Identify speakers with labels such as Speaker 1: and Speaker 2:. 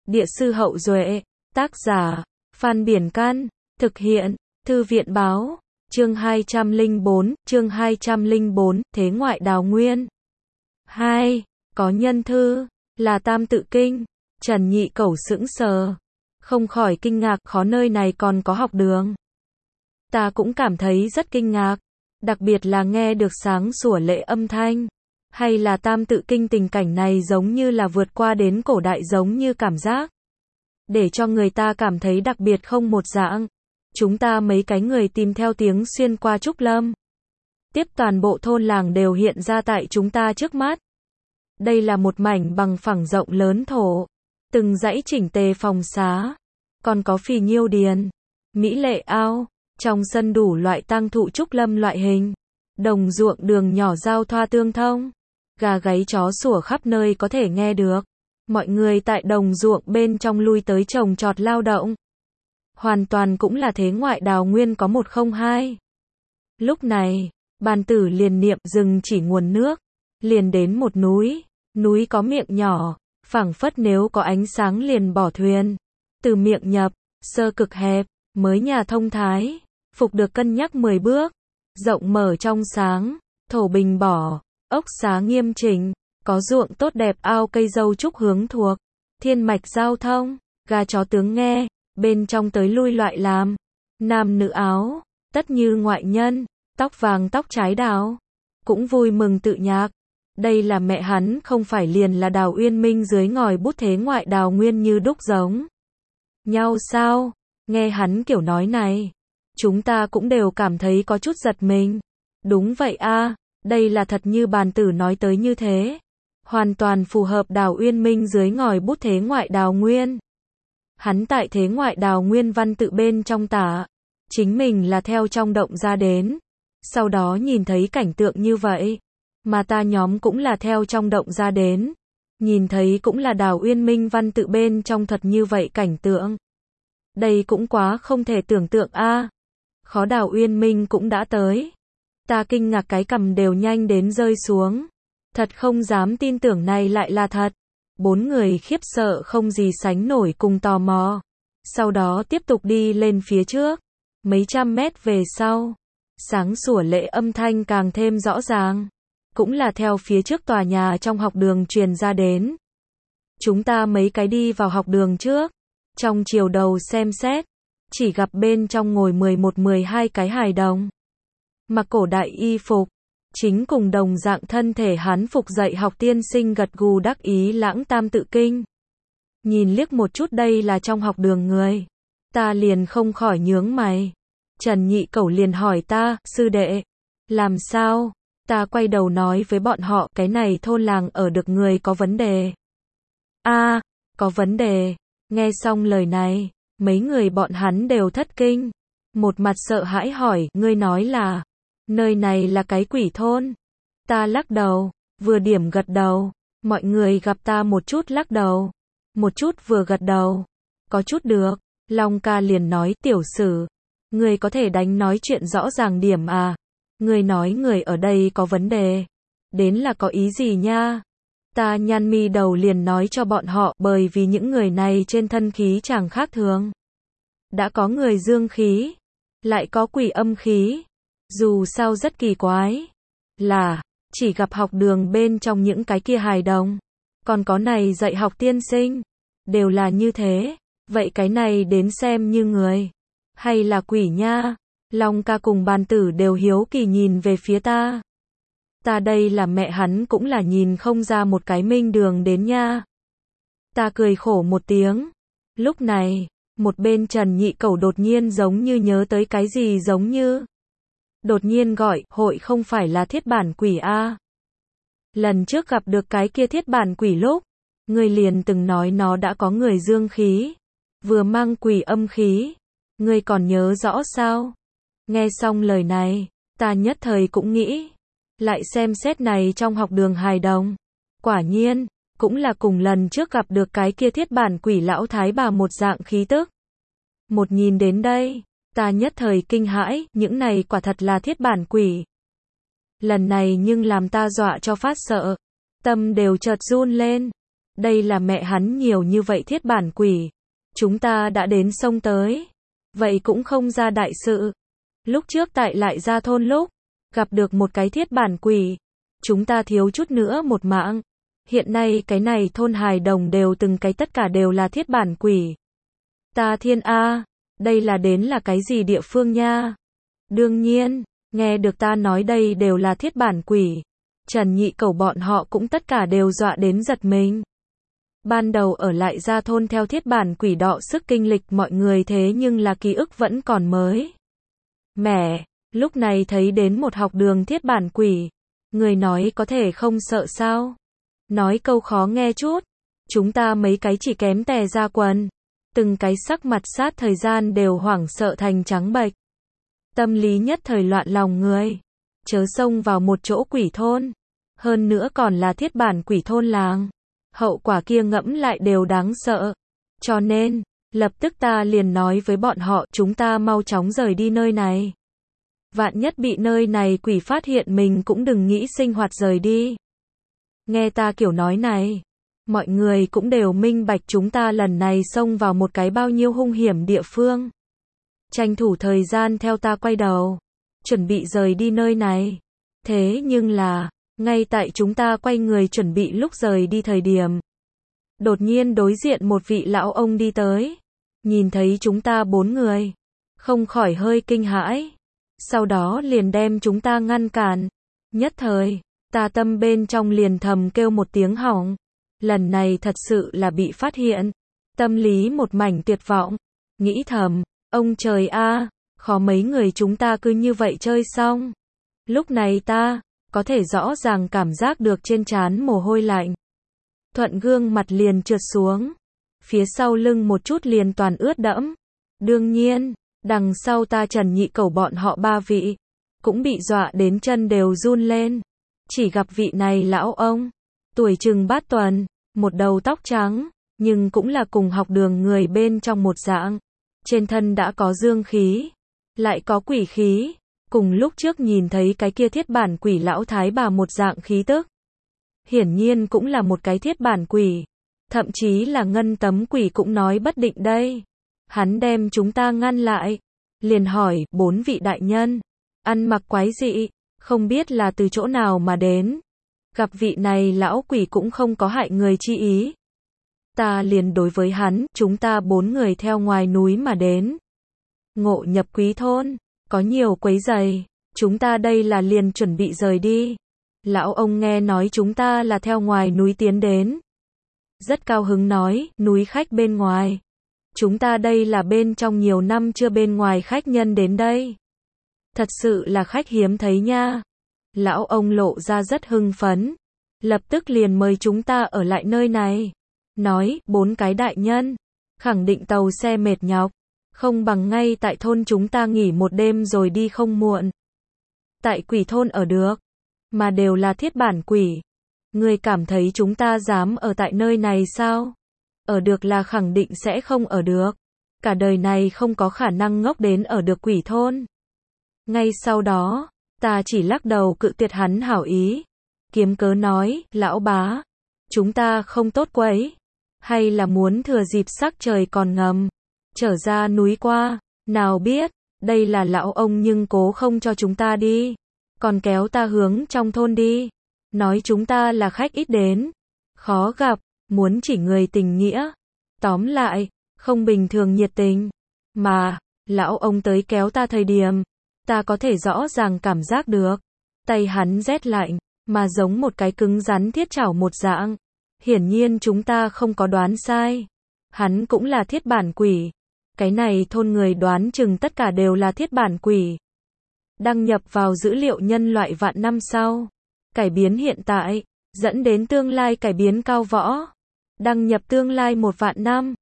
Speaker 1: Địa sư Hậu Duệ, tác giả, Phan Biển Căn, thực hiện, Thư viện Báo, chương 204, Thế ngoại đào nguyên. 2. Có nhân thư, là Tam Tự Kinh. Trần Nhị Cẩu sững sờ, không khỏi kinh ngạc, khó nơi này còn có học đường. Ta cũng cảm thấy rất kinh ngạc, đặc biệt là nghe được sáng sủa lệ âm thanh. Hay là Tam Tự Kinh tình cảnh này giống như là vượt qua đến cổ đại, giống như cảm giác để cho người ta cảm thấy đặc biệt không một dạng. Chúng ta mấy cái người tìm theo tiếng xuyên qua Trúc Lâm. Tiếp toàn bộ thôn làng đều hiện ra tại chúng ta trước mắt. Đây là một mảnh bằng phẳng rộng lớn thổ. Từng dãy chỉnh tề phòng xá. Còn có phì nhiêu điền, mỹ lệ ao, trong sân đủ loại tang thụ Trúc Lâm loại hình. Đồng ruộng đường nhỏ giao thoa tương thông. Gà gáy chó sủa khắp nơi có thể nghe được. Mọi người tại đồng ruộng bên trong lui tới trồng trọt lao động. Hoàn toàn cũng là thế ngoại đào nguyên có 102. Lúc này, bàn tử liền niệm rừng chỉ nguồn nước. Liền đến một núi. Núi có miệng nhỏ, phảng phất nếu có ánh sáng liền bỏ thuyền. Từ miệng nhập, sơ cực hẹp, mới nhà thông thái. Phục được cân nhắc 10 bước. Rộng mở trong sáng, thổ bình bỏ, ốc xá nghiêm chỉnh. Có ruộng tốt đẹp, ao cây dâu trúc hướng thuộc. Thiên mạch giao thông, gà chó tướng nghe, bên trong tới lui loại làm. Nam nữ áo, tất như ngoại nhân, tóc vàng tóc trái đào. Cũng vui mừng tự nhạc. Đây là mẹ hắn không phải liền là Đào Uyên Minh dưới ngòi bút thế ngoại đào nguyên như đúc giống nhau sao? Nghe hắn kiểu nói này, chúng ta cũng đều cảm thấy có chút giật mình. Đúng vậy a, đây là thật như bàn tử nói tới như thế. Hoàn toàn phù hợp Đào Uyên Minh dưới ngòi bút thế ngoại đào nguyên. Hắn tại thế ngoại đào nguyên văn tự bên trong tả, chính mình là theo trong động ra đến. Sau đó nhìn thấy cảnh tượng như vậy. Mà ta nhóm cũng là theo trong động ra đến. Nhìn thấy cũng là Đào Uyên Minh văn tự bên trong thật như vậy cảnh tượng. Đây cũng quá không thể tưởng tượng a. Khó Đào Uyên Minh cũng đã tới. Ta kinh ngạc cái cằm đều nhanh đến rơi xuống. Thật không dám tin tưởng này lại là thật. 4 người khiếp sợ không gì sánh nổi cùng tò mò. Sau đó tiếp tục đi lên phía trước. Mấy trăm mét về sau. Sáng sủa lệ âm thanh càng thêm rõ ràng. Cũng là theo phía trước tòa nhà trong học đường truyền ra đến. Chúng ta mấy cái đi vào học đường trước. Trong chiều đầu xem xét. Chỉ gặp bên trong ngồi 11-12 cái hài đồng. Mặc cổ đại y phục. Chính cùng đồng dạng thân thể hán phục dạy học tiên sinh gật gù đắc ý lãng Tam Tự Kinh. Nhìn liếc một chút đây là trong học đường người. Ta liền không khỏi nhướng mày. Trần Nhị Cẩu liền hỏi ta, sư đệ, làm sao? Ta quay đầu nói với bọn họ, cái này thôn làng ở được người có vấn đề. A, có vấn đề. Nghe xong lời này, mấy người bọn hắn đều thất kinh. Một mặt sợ hãi hỏi, ngươi nói là, nơi này là cái quỷ thôn. Ta lắc đầu, vừa điểm gật đầu. Mọi người gặp ta một chút lắc đầu, một chút vừa gật đầu. Có chút được. Long ca liền nói, tiểu sử, ngươi có thể đánh nói chuyện rõ ràng điểm à? Ngươi nói người ở đây có vấn đề. Đến là có ý gì nha? Ta nhăn mi đầu liền nói cho bọn họ, bởi vì những người này trên thân khí chẳng khác thường. Đã có người dương khí, lại có quỷ âm khí. Dù sao rất kỳ quái. Là, chỉ gặp học đường bên trong những cái kia hài đồng. Còn có này dạy học tiên sinh. Đều là như thế. Vậy cái này đến xem như người. Hay là quỷ nha? Long ca cùng bàn tử đều hiếu kỳ nhìn về phía ta. Ta đây là mẹ hắn cũng là nhìn không ra một cái minh đường đến nha. Ta cười khổ một tiếng. Lúc này, một bên Trần Nhị Cẩu đột nhiên giống như nhớ tới cái gì giống như. Đột nhiên gọi, hội không phải là thiết bản quỷ a? Lần trước gặp được cái kia thiết bản quỷ lúc, người liền từng nói nó đã có người dương khí, vừa mang quỷ âm khí. Ngươi còn nhớ rõ sao? Nghe xong lời này, ta nhất thời cũng nghĩ. Lại xem xét này trong học đường hài đồng. Quả nhiên, cũng là cùng lần trước gặp được cái kia thiết bản quỷ lão thái bà một dạng khí tức. Một nhìn đến đây, ta nhất thời kinh hãi, những này quả thật là thiết bản quỷ. Lần này nhưng làm ta dọa cho phát sợ. Tâm đều chợt run lên. Đây là mẹ hắn nhiều như vậy thiết bản quỷ. Chúng ta đã đến sông tới. Vậy cũng không ra đại sự. Lúc trước tại lại ra thôn lúc, gặp được một cái thiết bản quỷ. Chúng ta thiếu chút nữa một mạng. Hiện nay cái này thôn hài đồng đều từng cái tất cả đều là thiết bản quỷ. Ta thiên A, đây là đến là cái gì địa phương nha? Đương nhiên, nghe được ta nói đây đều là thiết bản quỷ. Trần Nhị Cẩu bọn họ cũng tất cả đều dọa đến giật mình. Ban đầu ở lại ra thôn theo thiết bản quỷ đọ sức kinh lịch mọi người thế nhưng là ký ức vẫn còn mới. Mẹ, lúc này thấy đến một học đường thiết bản quỷ. Người nói có thể không sợ sao? Nói câu khó nghe chút. Chúng ta mấy cái chỉ kém tè ra quần. Từng cái sắc mặt sát thời gian đều hoảng sợ thành trắng bệch. Tâm lý nhất thời loạn lòng người. Chớ xông vào một chỗ quỷ thôn. Hơn nữa còn là thiết bản quỷ thôn làng. Hậu quả kia ngẫm lại đều đáng sợ. Cho nên, lập tức ta liền nói với bọn họ chúng ta mau chóng rời đi nơi này. Vạn nhất bị nơi này quỷ phát hiện mình cũng đừng nghĩ sinh hoạt rời đi. Nghe ta kiểu nói này, mọi người cũng đều minh bạch chúng ta lần này xông vào một cái bao nhiêu hung hiểm địa phương. Tranh thủ thời gian theo ta quay đầu, chuẩn bị rời đi nơi này. Thế nhưng là, ngay tại chúng ta quay người chuẩn bị lúc rời đi thời điểm. Đột nhiên đối diện một vị lão ông đi tới. Nhìn thấy chúng ta 4 người. Không khỏi hơi kinh hãi. Sau đó liền đem chúng ta ngăn cản. Nhất thời, ta tâm bên trong liền thầm kêu một tiếng hỏng. Lần này thật sự là bị phát hiện. Tâm lý một mảnh tuyệt vọng. Nghĩ thầm, ông trời a, khó mấy người chúng ta cứ như vậy chơi xong. Lúc này ta có thể rõ ràng cảm giác được trên trán mồ hôi lạnh. Thuận gương mặt liền trượt xuống. Phía sau lưng một chút liền toàn ướt đẫm. Đương nhiên, đằng sau ta Trần Nhị Cẩu bọn họ 3 vị. Cũng bị dọa đến chân đều run lên. Chỉ gặp vị này lão ông. Tuổi chừng bát tuần. Một đầu tóc trắng. Nhưng cũng là cùng học đường người bên trong một dạng. Trên thân đã có dương khí. Lại có quỷ khí. Cùng lúc trước nhìn thấy cái kia thiết bản quỷ lão thái bà một dạng khí tức. Hiển nhiên cũng là một cái thiết bản quỷ. Thậm chí là ngân tấm quỷ cũng nói bất định đây. Hắn đem chúng ta ngăn lại. Liền hỏi, 4 vị đại nhân. Ăn mặc quái dị, không biết là từ chỗ nào mà đến. Gặp vị này lão quỷ cũng không có hại người chi ý. Ta liền đối với hắn, chúng ta 4 người theo ngoài núi mà đến. Ngộ nhập quý thôn. Có nhiều quấy giày, chúng ta đây là liền chuẩn bị rời đi. Lão ông nghe nói chúng ta là theo ngoài núi tiến đến. Rất cao hứng nói, núi khách bên ngoài. Chúng ta đây là bên trong nhiều năm chưa bên ngoài khách nhân đến đây. Thật sự là khách hiếm thấy nha. Lão ông lộ ra rất hưng phấn. Lập tức liền mời chúng ta ở lại nơi này. Nói, 4 cái đại nhân. Khẳng định tàu xe mệt nhọc. Không bằng ngay tại thôn chúng ta nghỉ một đêm rồi đi không muộn. Tại quỷ thôn ở được. Mà đều là thiết bản quỷ. Ngươi cảm thấy chúng ta dám ở tại nơi này sao? Ở được là khẳng định sẽ không ở được. Cả đời này không có khả năng ngốc đến ở được quỷ thôn. Ngay sau đó, ta chỉ lắc đầu cự tuyệt hắn hảo ý. Kiếm cớ nói, lão bá. Chúng ta không tốt quấy. Hay là muốn thừa dịp sắc trời còn ngầm. Trở ra núi qua, nào biết, đây là lão ông nhưng cố không cho chúng ta đi. Còn kéo ta hướng trong thôn đi. Nói chúng ta là khách ít đến. Khó gặp, muốn chỉ người tình nghĩa. Tóm lại, không bình thường nhiệt tình. Mà, lão ông tới kéo ta thời điểm. Ta có thể rõ ràng cảm giác được. Tay hắn rét lạnh, mà giống một cái cứng rắn thiết chảo một dạng. Hiển nhiên chúng ta không có đoán sai. Hắn cũng là thiết bản quỷ. Cái này thôn người đoán chừng tất cả đều là thiết bản quỷ. Đăng nhập vào dữ liệu nhân loại vạn năm sau. Cải biến hiện tại, dẫn đến tương lai cải biến cao võ. Đăng nhập tương lai 1 vạn năm.